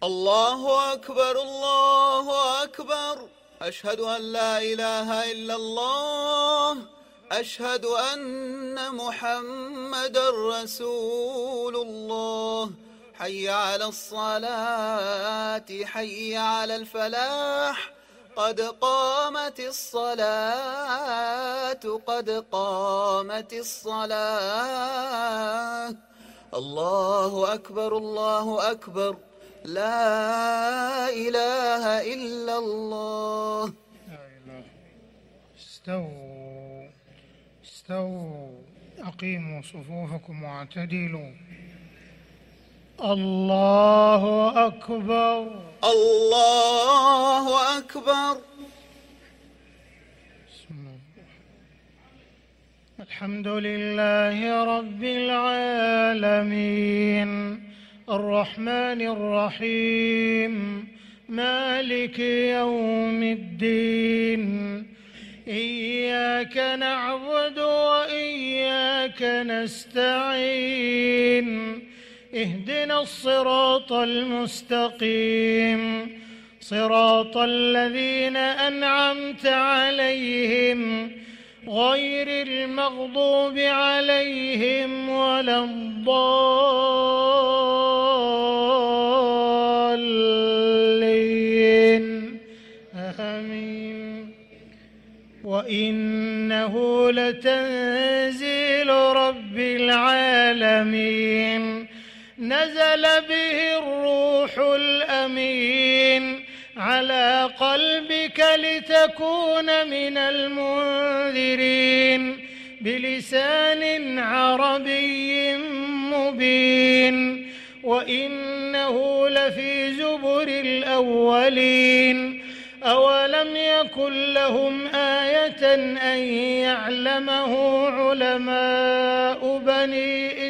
الله أكبر الله أكبر. أشهد أن لا إله إلا الله. أشهد أن محمدا رسول الله. حي على الصلاة حي على الفلاح. قد قامت الصلاة قد قامت الصلاة. الله أكبر الله أكبر. لا إله إلا الله. لا إله. استووا أقيموا صفوفكم واعتدلوا. الله أكبر الله أكبر. الحمد لله رب العالمين الرحمن الرحيم مالك يوم الدين. إياك نعبد وإياك نستعين. اهدنا الصراط المستقيم صراط الذين أنعمت عليهم غير المغضوب عليهم ولا الضالين آمين. وإنه لتنزيل رب العالمين نزل به الروح الأمين على قلبك لتكون من المنذرين بلسان عربي مبين. وإنه لفي زبر الأولين. أولم يكن لهم آية أن يعلمه علماء بني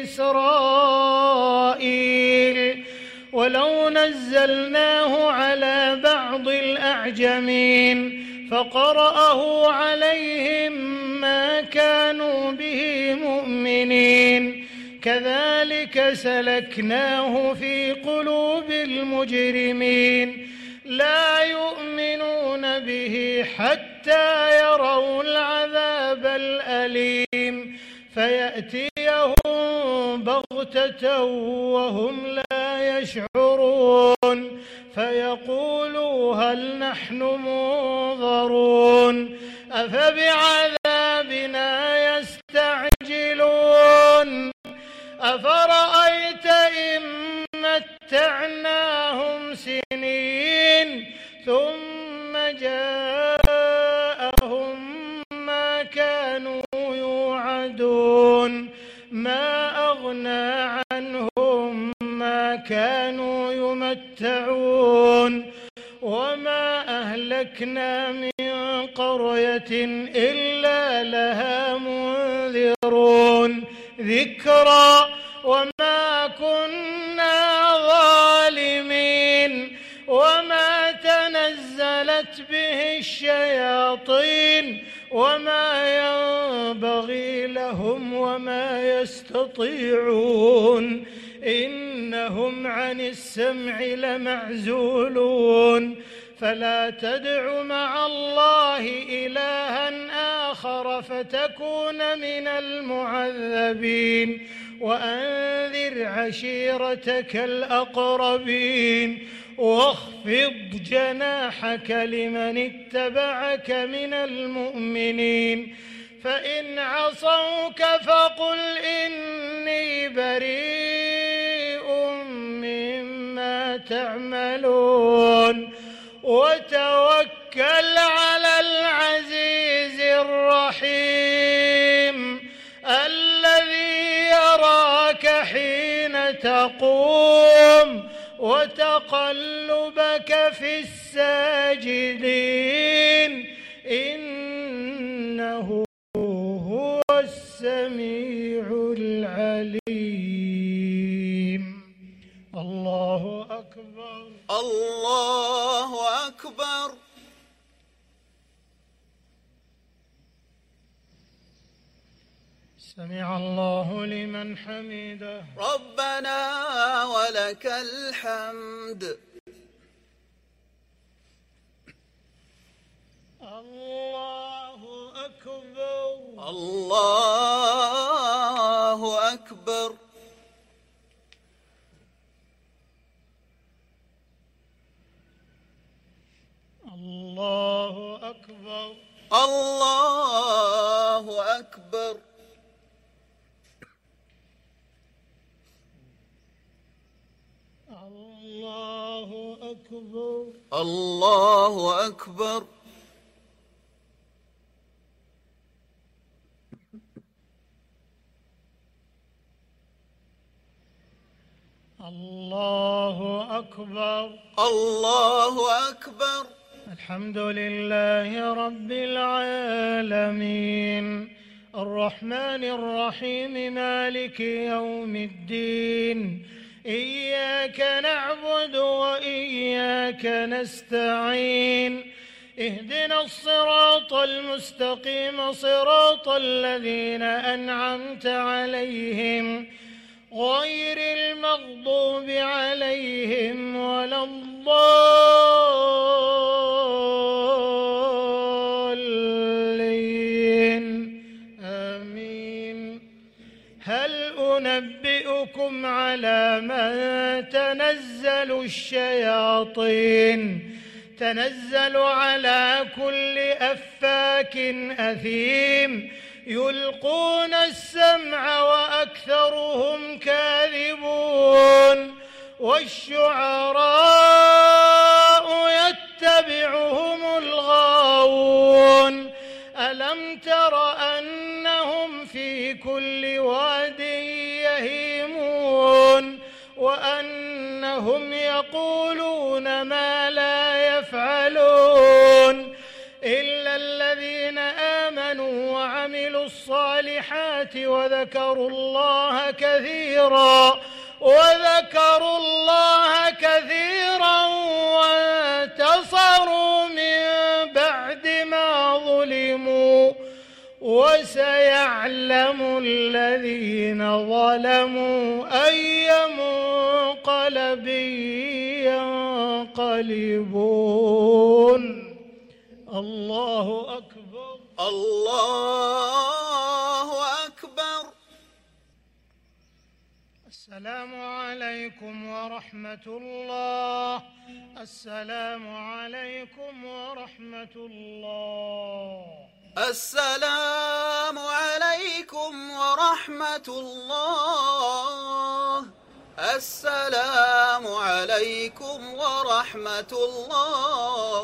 إسرائيل. ولو نزلناه على بعض الأعجمين فقرأه عليهم ما كانوا به مؤمنين. كذلك سلكناه في قلوب المجرمين لا يؤمنون به حتى يروا العذاب الأليم فيأتيهم بغتة وهم لا يشعرون فيقولوا هل نحن منظرون أفبعذابنا يستعجلون. أفرأيت إن متعناهم سنين ثم جاءهم ما كانوا يوعدون ما أغنى عنهم ما كانوا يمتعون. وما أهلكنا من قرية إلا لها منذرون ذكرى وما كنا ظالمين. وما تنزلت به الشياطين وما ينبغي لهم وما يستطيعون إنهم عن السمع لمعزولون. فلا تدع مع الله إلها آخر فتكون من المعذبين. وأنذر عشيرتك الأقربين واخفض جناحك لمن اتبعك من المؤمنين. فإن عصوك فقل إني بريء مما تعملون وتوكل على العزيز الرحيم الذي يراك حين تقوم وتقلبك في الساجدين إنه هو السميع العليم. الله أكبر الله أكبر. سمع الله لمن حمده. ربنا ولك الحمد. الله أكبر. الله أكبر. الله أكبر. الله أكبر. الله أكبر. الله أكبر. الله أكبر. الله أكبر. الحمد لله رب العالمين الرحمن الرحيم مالك يوم الدين إياك نعبد وإياك نستعين اهدنا الصراط المستقيم صراط الذين أنعمت عليهم غير المغضوب عليهم ولا الضالين آمين. هل أنبئكم على من تنزل الشياطين تنزل على كل أفاك أثيم يلقون السمع وأكثرهم كاذبون والشعراء يتبعهم الغاوون ألم تر أنهم في كل واد يهيمون وأنهم يقولون ما لا يفعلون إلا الذين آمنوا وعملوا الصالحات وذكروا الله كثيرا وانتصروا من بعد ما ظلموا وسيعلم الذين ظلموا أي منقلب ينقلبون. الله أكبر. الله أكبر. السلام عليكم ورحمة الله. السلام عليكم ورحمة الله. السلام عليكم ورحمة الله. السلام عليكم ورحمة الله.